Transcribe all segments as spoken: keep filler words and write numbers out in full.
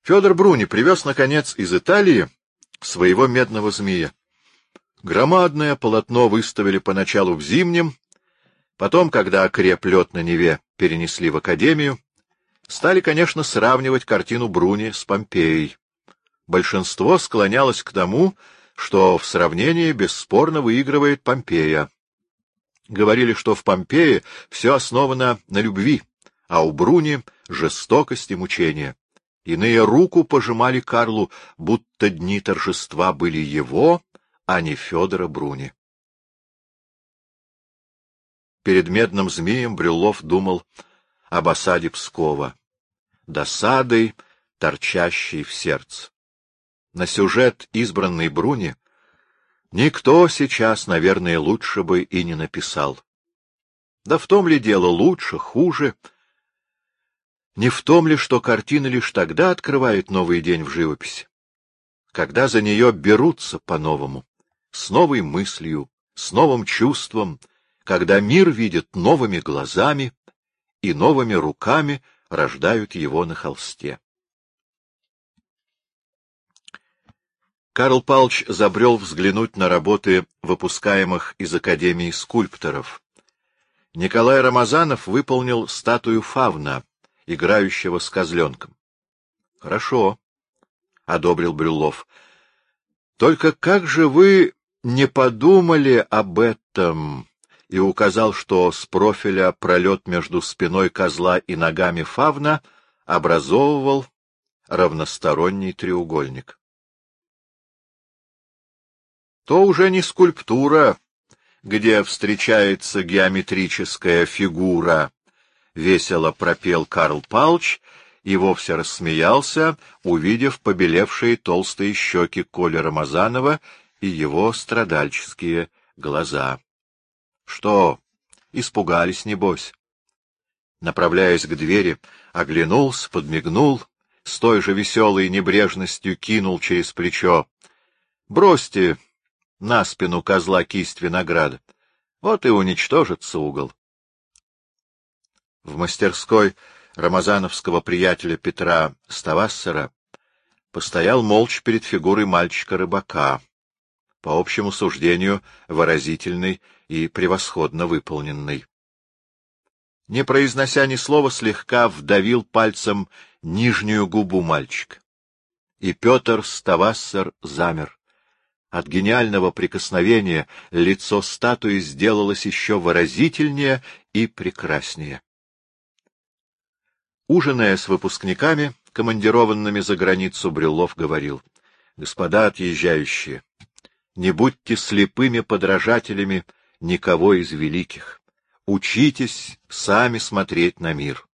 Федор Бруни привез, наконец, из Италии своего медного змея. Громадное полотно выставили поначалу в Зимнем, потом, когда окреп лед на Неве, перенесли в Академию. Стали, конечно, сравнивать картину Бруни с Помпеей. Большинство склонялось к тому, что в сравнении бесспорно выигрывает Помпея. Говорили, что в Помпее все основано на любви, а у Бруни — жестокость и мучение. Иные руку пожимали Карлу, будто дни торжества были его, а не Федора Бруни. Перед медным змеем Брюллов думал об осаде Пскова, досадой, торчащей в сердце. На сюжет, избранный Бруни, никто сейчас, наверное, лучше бы и не написал. Да в том ли дело лучше, хуже? Не в том ли, что картина лишь тогда открывает новый день в живописи, когда за нее берутся по-новому, с новой мыслью, с новым чувством, когда мир видит новыми глазами и новыми руками рождают его на холсте. Карл Павлович забрел взглянуть на работы выпускаемых из Академии скульпторов. Николай Рамазанов выполнил статую фавна, играющего с козленком. — Хорошо, — одобрил Брюллов. — Только как же вы не подумали об этом? И указал, что с профиля пролет между спиной козла и ногами фавна образовывал равносторонний треугольник. То уже не скульптура, где встречается геометрическая фигура, — весело пропел Карл Павлович и вовсе рассмеялся, увидев побелевшие толстые щеки Коли Рамазанова и его страдальческие глаза. — Что, испугались, небось? Направляясь к двери, оглянулся, подмигнул, с той же веселой небрежностью кинул через плечо: — Бросьте на спину козла кисть винограда, вот и уничтожится угол. В мастерской рамазановского приятеля Петра Ставассера постоял молча перед фигурой мальчика-рыбака, по общему суждению выразительный и превосходно выполненный. Не произнося ни слова, слегка вдавил пальцем нижнюю губу мальчика. И Петр Ставассер замер. От гениального прикосновения лицо статуи сделалось еще выразительнее и прекраснее. Ужиная с выпускниками, командированными за границу, Брюллов говорил: — Господа отъезжающие, не будьте слепыми подражателями никого из великих. Учитесь сами смотреть на мир.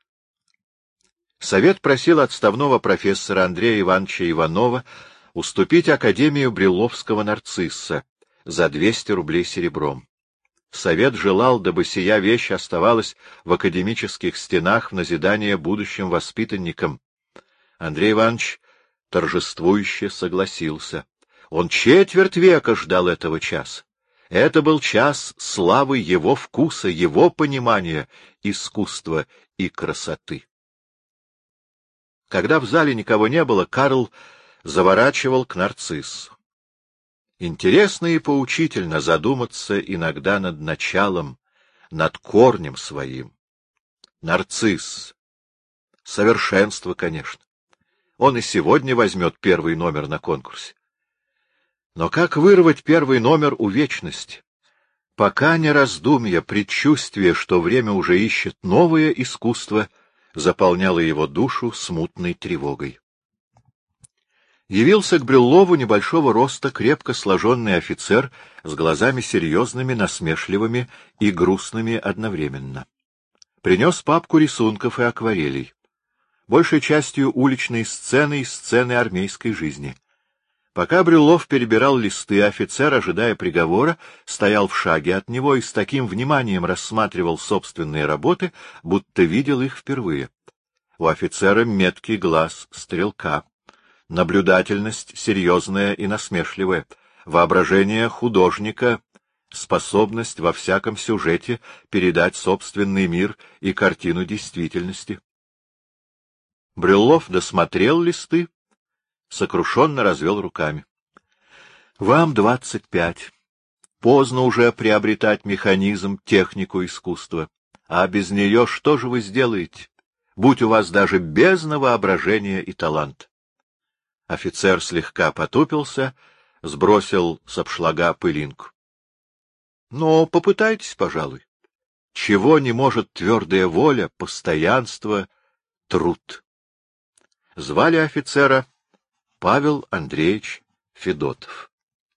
Совет просил отставного профессора Андрея Ивановича Иванова уступить Академию Брюлловского нарцисса за двести рублей серебром. Совет желал, дабы сия вещь оставалась в академических стенах в назидание будущим воспитанникам. Андрей Иванович торжествующе согласился. Он четверть века ждал этого часа. Это был час славы его вкуса, его понимания искусства и красоты. Когда в зале никого не было, Карл заворачивал к нарциссу. Интересно и поучительно задуматься иногда над началом, над корнем своим. Нарцисс. Совершенство, конечно. Он и сегодня возьмет первый номер на конкурсе. Но как вырвать первый номер у вечности? Пока не раздумья, предчувствие, что время уже ищет новое искусство, заполняло его душу смутной тревогой. Явился к Брюллову небольшого роста, крепко сложенный офицер с глазами серьезными, насмешливыми и грустными одновременно. Принес папку рисунков и акварелей, большей частью уличные сцены и сцены армейской жизни. Пока Брюллов перебирал листы, офицер, ожидая приговора, стоял в шаге от него и с таким вниманием рассматривал собственные работы, будто видел их впервые. У офицера меткий глаз стрелка. Наблюдательность серьезная и насмешливая, воображение художника, способность во всяком сюжете передать собственный мир и картину действительности. Брюллов досмотрел листы, сокрушенно развел руками. — Вам двадцать пять. Поздно уже приобретать механизм, технику искусства. А без нее что же вы сделаете? Будь у вас даже бездна воображения и талант. Офицер слегка потупился, сбросил с обшлага пылинку. — Но попытайтесь, пожалуй. Чего не может твердая воля, постоянство, труд? Звали офицера Павел Андреевич Федотов.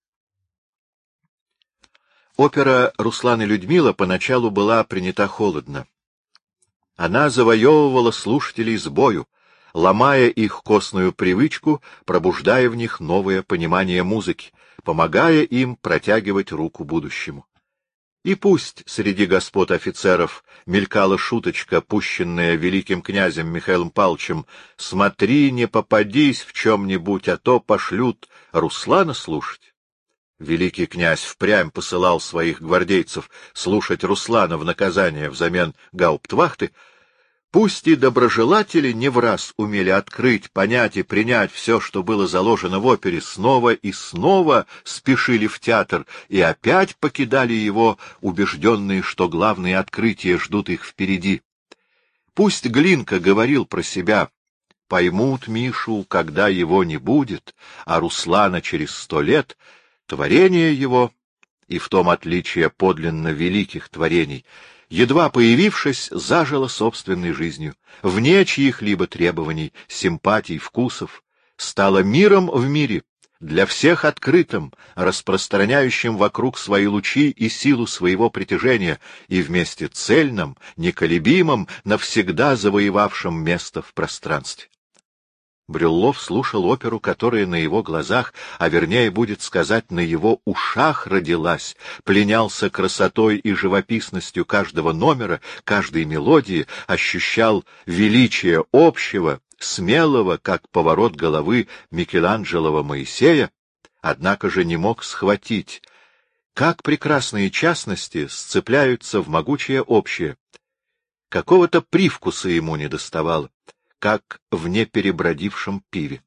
Опера «Руслан и Людмила» поначалу была принята холодно. Она завоевывала слушателей с бою, ломая их костную привычку, пробуждая в них новое понимание музыки, помогая им протягивать руку будущему. И пусть среди господ офицеров мелькала шуточка, пущенная великим князем Михаилом Павловичем: «Смотри, не попадись в чем-нибудь, а то пошлют Руслана слушать». Великий князь впрямь посылал своих гвардейцев слушать Руслана в наказание взамен гауптвахты. Пусть и доброжелатели не враз умели открыть, понять и принять все, что было заложено в опере, снова и снова спешили в театр и опять покидали его, убежденные, что главные открытия ждут их впереди. Пусть Глинка говорил про себя: поймут Мишу, когда его не будет, а Руслана через сто лет. Творение его, и в том отличие подлинно великих творений, едва появившись, зажило собственной жизнью, вне чьих-либо требований, симпатий, вкусов, стало миром в мире, для всех открытым, распространяющим вокруг свои лучи и силу своего притяжения, и вместе цельным, неколебимым, навсегда завоевавшим место в пространстве. Брюллов слушал оперу, которая на его глазах, а вернее будет сказать, на его ушах родилась, пленялся красотой и живописностью каждого номера, каждой мелодии, ощущал величие общего, смелого, как поворот головы Микеланджелова Моисея, однако же не мог схватить, как прекрасные частности сцепляются в могучее общее. Какого-то привкуса ему недоставало, как в неперебродившем пиве.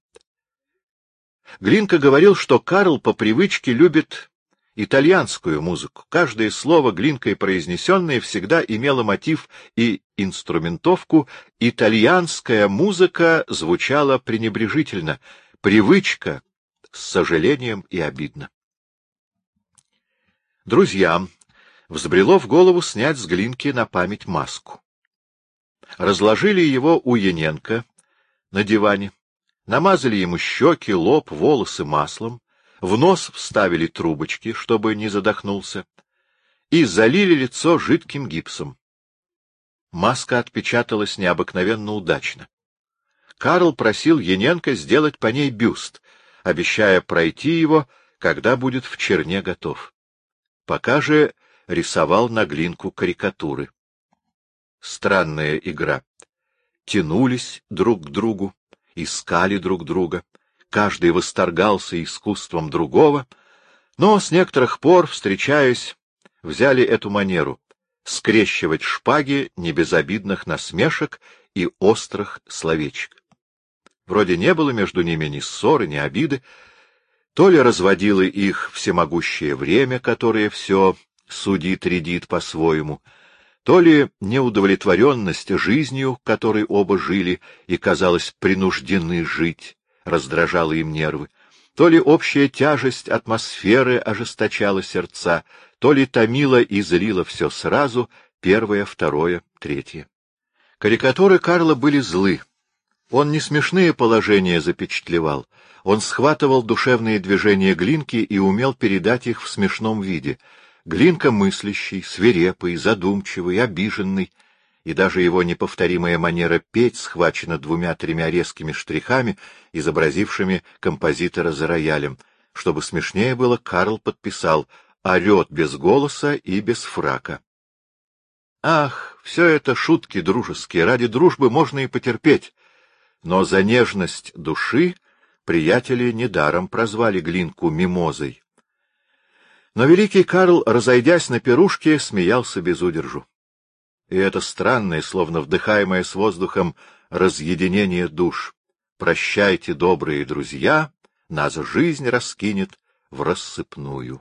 Глинка говорил, что Карл по привычке любит итальянскую музыку. Каждое слово Глинкой произнесенное всегда имело мотив и инструментовку. Итальянская музыка звучала пренебрежительно, привычка с сожалением и обидно. Друзьям взбрело в голову снять с Глинки на память маску. Разложили его у Яненко на диване, намазали ему щеки, лоб, волосы маслом, в нос вставили трубочки, чтобы не задохнулся, и залили лицо жидким гипсом. Маска отпечаталась необыкновенно удачно. Карл просил Яненко сделать по ней бюст, обещая пройти его, когда будет в черне готов. Пока же рисовал на Глинку карикатуры. Странная игра. Тянулись друг к другу, искали друг друга, каждый восторгался искусством другого, но с некоторых пор, встречаясь, взяли эту манеру — скрещивать шпаги небезобидных насмешек и острых словечек. Вроде не было между ними ни ссоры, ни обиды, то ли разводило их всемогущее время, которое все судит-рядит по-своему, то ли неудовлетворенность жизнью, которой оба жили и, казалось, принуждены жить, раздражала им нервы, то ли общая тяжесть атмосферы ожесточала сердца, то ли томила и злила все сразу, первое, второе, третье. Карикатуры Карла были злы. Он не смешные положения запечатлевал, он схватывал душевные движения Глинки и умел передать их в смешном виде. Глинка мыслящий, свирепый, задумчивый, обиженный, и даже его неповторимая манера петь схвачена двумя-тремя резкими штрихами, изобразившими композитора за роялем. Чтобы смешнее было, Карл подписал «Орет без голоса и без фрака». Ах, все это шутки дружеские, ради дружбы можно и потерпеть, но за нежность души приятели недаром прозвали Глинку мимозой. Но великий Карл, разойдясь на пирушке, смеялся без удержу. И это странное, словно вдыхаемое с воздухом разъединение душ. Прощайте, добрые друзья, нас жизнь раскинет в рассыпную.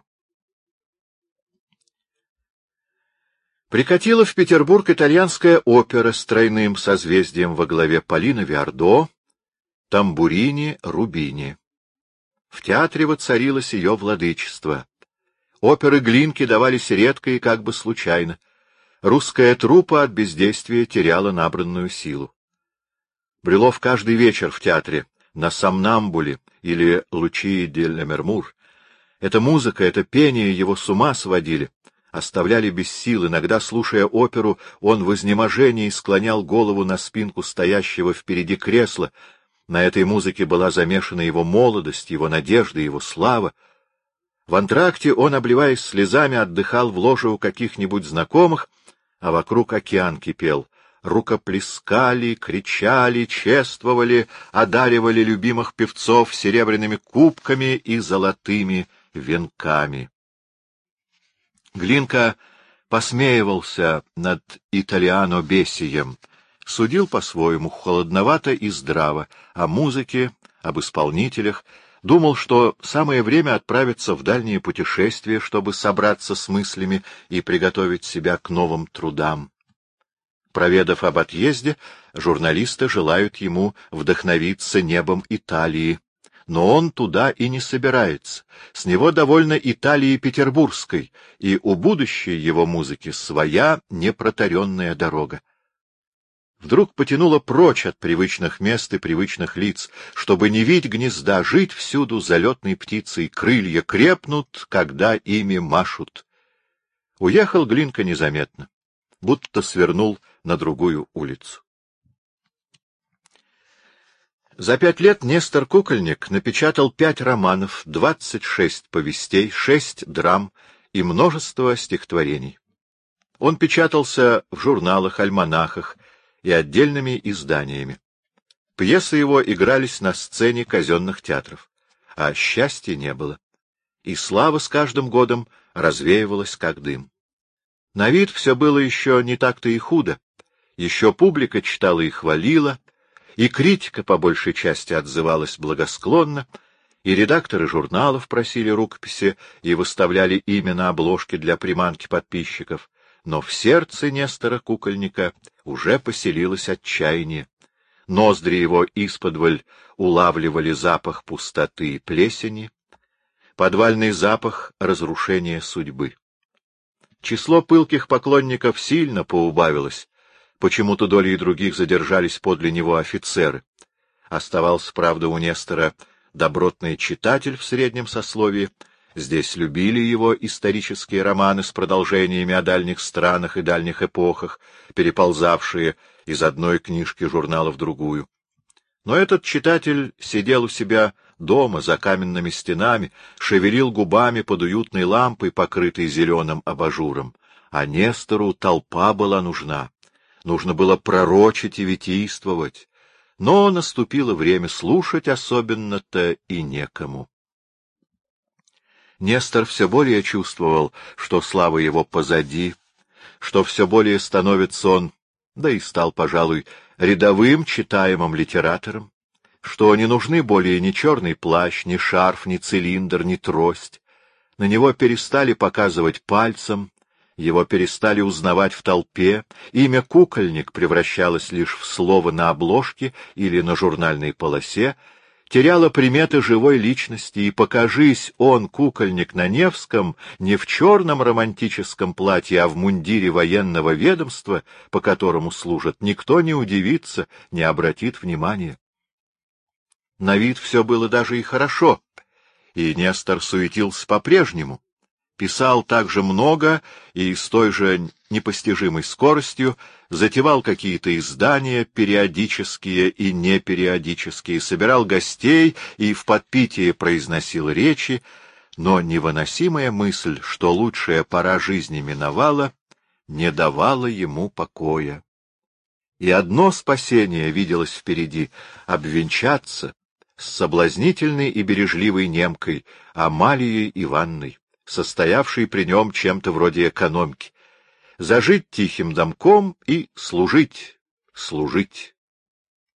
Прикатила в Петербург итальянская опера с тройным созвездием во главе Полина Виардо, Тамбурини, Рубини. В театре воцарилось ее владычество. Оперы Глинки давались редко и как бы случайно. Русская труппа от бездействия теряла набранную силу. Брюлов каждый вечер в театре, на Сомнамбуле или Лучии де Лемермур. Эта музыка, это пение его с ума сводили, оставляли без сил. Иногда, слушая оперу, он в изнеможении склонял голову на спинку стоящего впереди кресла. На этой музыке была замешана его молодость, его надежда, его слава. В антракте он, обливаясь слезами, отдыхал в ложе у каких-нибудь знакомых, а вокруг океан кипел. Рукоплескали, кричали, чествовали, одаривали любимых певцов серебряными кубками и золотыми венками. Глинка посмеивался над Италиано Бесием, судил по-своему, холодновато и здраво, о музыке, об исполнителях, думал, что самое время отправиться в дальние путешествия, чтобы собраться с мыслями и приготовить себя к новым трудам. Проведав об отъезде, журналисты желают ему вдохновиться небом Италии. Но он туда и не собирается. С него довольно Италии петербургской, и у будущей его музыки своя непротаренная дорога. Вдруг потянуло прочь от привычных мест и привычных лиц, чтобы не видеть гнезда, жить всюду залетной птицей, крылья крепнут, когда ими машут. Уехал Глинка незаметно, будто свернул на другую улицу. За пять лет Нестор Кукольник напечатал пять романов, двадцать шесть повестей, шесть драм и множество стихотворений. Он печатался в журналах, альманахах и отдельными изданиями. Пьесы его игрались на сцене казенных театров, а счастья не было, и слава с каждым годом развеивалась как дым. На вид все было еще не так-то и худо, еще публика читала и хвалила, и критика по большей части отзывалась благосклонно, и редакторы журналов просили рукописи и выставляли имя на обложке для приманки подписчиков, но в сердце Нестора Кукольника уже поселилось отчаяние. Ноздри его исподволь улавливали запах пустоты и плесени, подвальный запах разрушения судьбы. Число пылких поклонников сильно поубавилось, почему-то долей других задержались подле него офицеры. Оставался, правда, у Нестора добротный читатель в среднем сословии. Здесь любили его исторические романы с продолжениями о дальних странах и дальних эпохах, переползавшие из одной книжки журнала в другую. Но этот читатель сидел у себя дома за каменными стенами, шевелил губами под уютной лампой, покрытой зеленым абажуром. А Нестору толпа была нужна. Нужно было пророчить и витийствовать. Но наступило время слушать, особенно-то и некому. Нестор все более чувствовал, что слава его позади, что все более становится он, да и стал, пожалуй, рядовым читаемым литератором, что не нужны более ни черный плащ, ни шарф, ни цилиндр, ни трость. На него перестали показывать пальцем, его перестали узнавать в толпе, имя Кукольник превращалось лишь в слово на обложке или на журнальной полосе, теряло приметы живой личности, и покажись он, Кукольник, на Невском, не в черном романтическом платье, а в мундире военного ведомства, по которому служат, никто не удивится, не обратит внимания. На вид все было даже и хорошо, и Нестор суетился по-прежнему. Писал так же много и с той же непостижимой скоростью, затевал какие-то издания, периодические и непериодические, собирал гостей и в подпитии произносил речи, но невыносимая мысль, что лучшая пора жизни миновала, не давала ему покоя. И одно спасение виделось впереди — обвенчаться с соблазнительной и бережливой немкой Амалией Ивановной, состоявшей при нем чем-то вроде экономки, зажить тихим домком и служить, служить.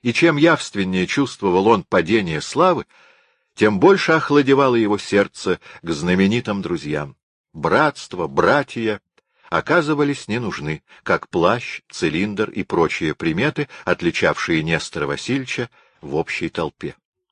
И чем явственнее чувствовал он падение славы, тем больше охладевало его сердце к знаменитым друзьям. Братство, братья оказывались не нужны, как плащ, цилиндр и прочие приметы, отличавшие Нестора Васильевича в общей толпе.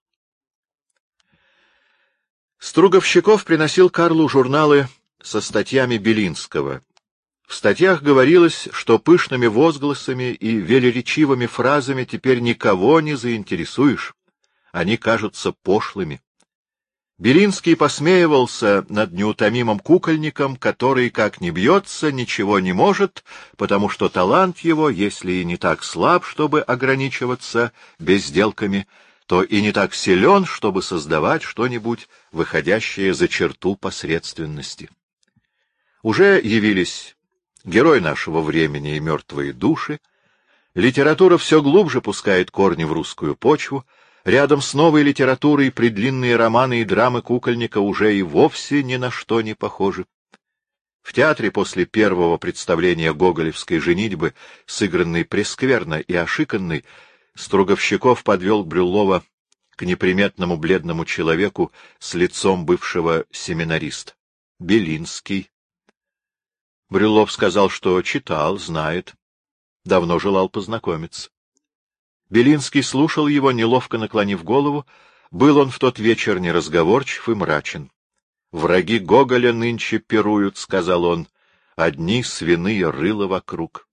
Струговщиков приносил Карлу журналы со статьями Белинского. В статьях говорилось, что пышными возгласами и велеречивыми фразами теперь никого не заинтересуешь. Они кажутся пошлыми. Белинский посмеивался над неутомимым кукольником, который, как ни бьется, ничего не может, потому что талант его, если и не так слаб, чтобы ограничиваться безделками, то и не так силен, чтобы создавать что-нибудь, выходящее за черту посредственности. Уже явились герой нашего времени и мертвые души, литература все глубже пускает корни в русскую почву, рядом с новой литературой предлинные романы и драмы кукольника уже и вовсе ни на что не похожи. В театре после первого представления гоголевской «Женитьбы», сыгранной прескверно и ошиканной, Струговщиков подвел Брюллова к неприметному бледному человеку с лицом бывшего семинариста. Белинский. Брюллов сказал, что читал, знает, давно желал познакомиться. Белинский слушал его, неловко наклонив голову. Был он в тот вечер неразговорчив и мрачен. — Враги Гоголя нынче пируют, — сказал он, — одни свиные рыла вокруг.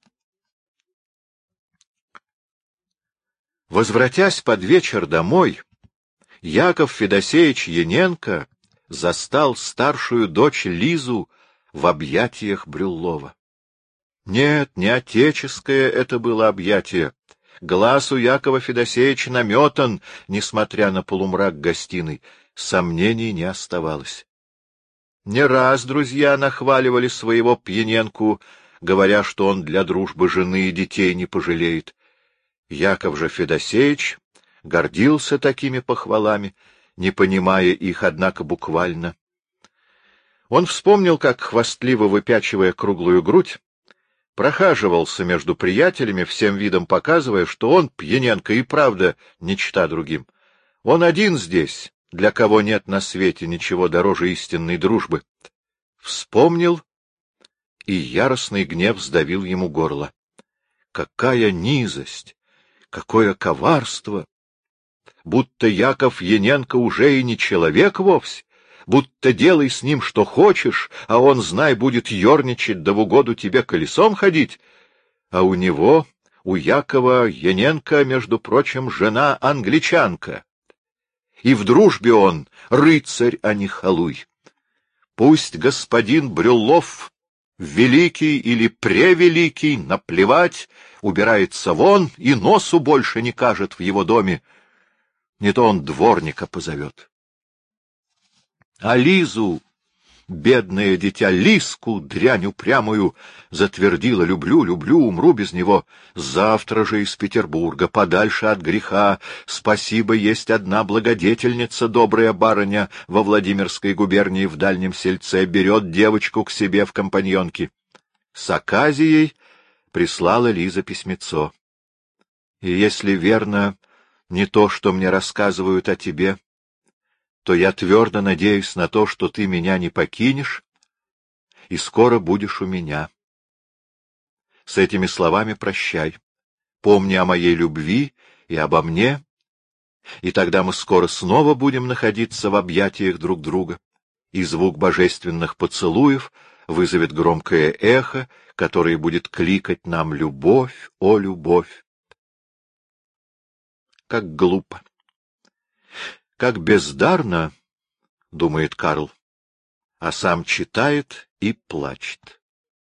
Возвратясь под вечер домой, Яков Федосеевич Яненко застал старшую дочь Лизу в объятиях Брюллова. Нет, не отеческое это было объятие. Глаз у Якова Федосеевича наметан, несмотря на полумрак гостиной. Сомнений не оставалось. Не раз друзья нахваливали своего Пьяненку, говоря, что он для дружбы жены и детей не пожалеет. Яков же Федосеевич гордился такими похвалами, не понимая их, однако, буквально. Он вспомнил, как, хвастливо выпячивая круглую грудь, прохаживался между приятелями, всем видом показывая, что он, Пьяненко, и правда не чета другим. Он один здесь, для кого нет на свете ничего дороже истинной дружбы. Вспомнил, и яростный гнев сдавил ему горло. Какая низость! Какое коварство! Будто Яков Яненко уже и не человек вовсе, будто делай с ним что хочешь, а он, знай, будет ерничать да в угоду тебе колесом ходить. А у него, у Якова Яненко, между прочим, жена англичанка. И в дружбе он рыцарь, а не халуй. Пусть господин Брюллов, великий или превеликий, наплевать, убирается вон и носу больше не кажет в его доме. Не то он дворника позовет. А Лизу, бедное дитя, Лизку, дрянь упрямую, затвердила: люблю, люблю, умру без него. Завтра же из Петербурга, подальше от греха. Спасибо, есть одна благодетельница, добрая барыня во Владимирской губернии в дальнем сельце, берет девочку к себе в компаньонки. С оказией прислала Лиза письмецо. И если верно не то, что мне рассказывают о тебе, то я твердо надеюсь на то, что ты меня не покинешь и скоро будешь у меня. С этими словами прощай. Помни о моей любви и обо мне, и тогда мы скоро снова будем находиться в объятиях друг друга, и звук божественных поцелуев вызовет громкое эхо, которое будет кликать нам: любовь, о любовь. Как глупо! Как бездарно, — думает Карл, а сам читает и плачет.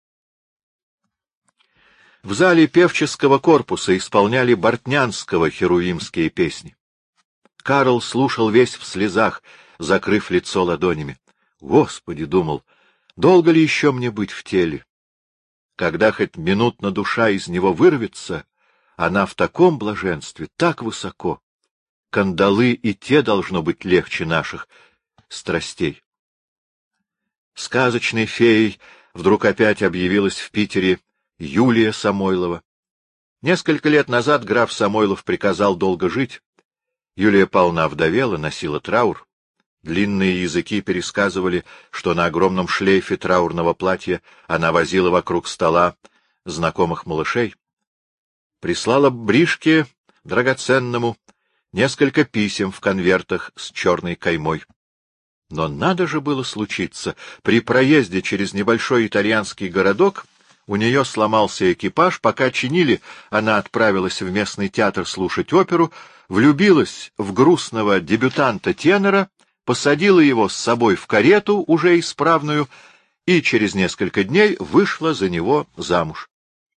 В зале певческого корпуса исполняли Бортнянского херувимские песни. Карл слушал весь в слезах, закрыв лицо ладонями. Господи, — думал, — долго ли еще мне быть в теле? Когда хоть минутно душа из него вырвется, она в таком блаженстве, так высоко. Кандалы и те должно быть легче наших страстей. Сказочной феей вдруг опять объявилась в Питере Юлия Самойлова. Несколько лет назад граф Самойлов приказал долго жить. Юлия Павловна овдовела, носила траур. Длинные языки пересказывали, что на огромном шлейфе траурного платья она возила вокруг стола знакомых малышей. Прислала Бришке драгоценному несколько писем в конвертах с черной каймой. Но надо же было случиться. При проезде через небольшой итальянский городок у нее сломался экипаж, пока чинили, она отправилась в местный театр слушать оперу, влюбилась в грустного дебютанта-тенора, посадила его с собой в карету, уже исправную, и через несколько дней вышла за него замуж.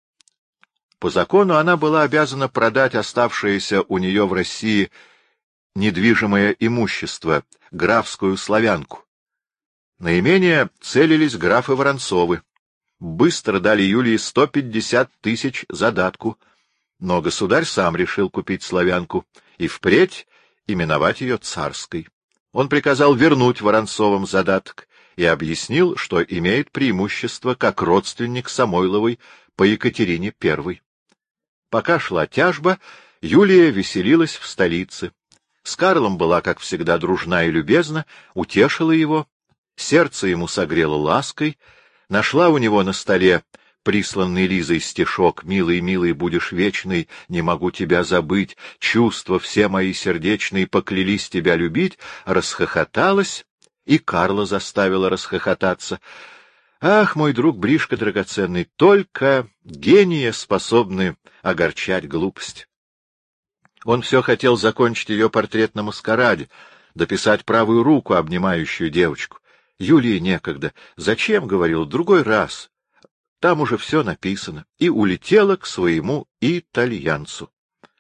По закону она была обязана продать оставшееся у нее в России недвижимое имущество, графскую славянку. На имение целились графы Воронцовы. Быстро дали Юлии сто пятьдесят тысяч задатку, но государь сам решил купить славянку и впредь именовать ее царской. Он приказал вернуть Воронцовым задаток и объяснил, что имеет преимущество как родственник Самойловой по Екатерине Первой. Пока шла тяжба, Юлия веселилась в столице. С Карлом была, как всегда, дружна и любезна, утешила его, сердце ему согрела лаской, нашла у него на столе присланный Лизой стишок «Милый, милый, будешь вечный, не могу тебя забыть, чувства все мои сердечные поклялись тебя любить», расхохоталась, и Карла заставила расхохотаться. Ах, мой друг Бришка драгоценный, только гения способны огорчать глупость. Он все хотел закончить ее портрет на маскараде, дописать правую руку, обнимающую девочку. Юлии некогда. Зачем, говорил, другой раз. Там уже все написано. И улетела к своему итальянцу.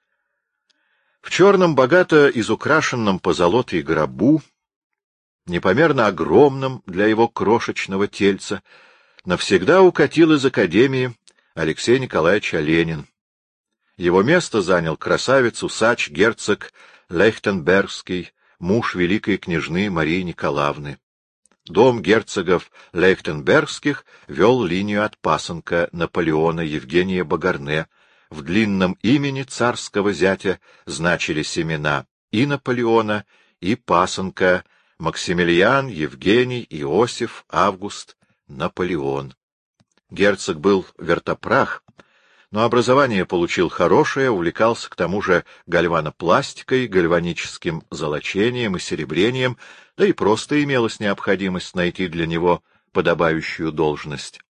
В черном, богато изукрашенном позолотой гробу, непомерно огромном для его крошечного тельца, навсегда укатил из академии Алексей Николаевич Оленин. Его место занял красавец-усач герцог Лейхтенбергский, муж великой княжны Марии Николаевны. Дом герцогов Лейхтенбергских вел линию от пасынка Наполеона Евгения Багарне. В длинном имени царского зятя значились имена и Наполеона, и пасынка Максимилиан, Евгений, Иосиф, Август, Наполеон. Герцог был вертопрах, но образование получил хорошее, увлекался к тому же гальванопластикой, гальваническим золочением и серебрением, да и просто имелась необходимость найти для него подобающую должность.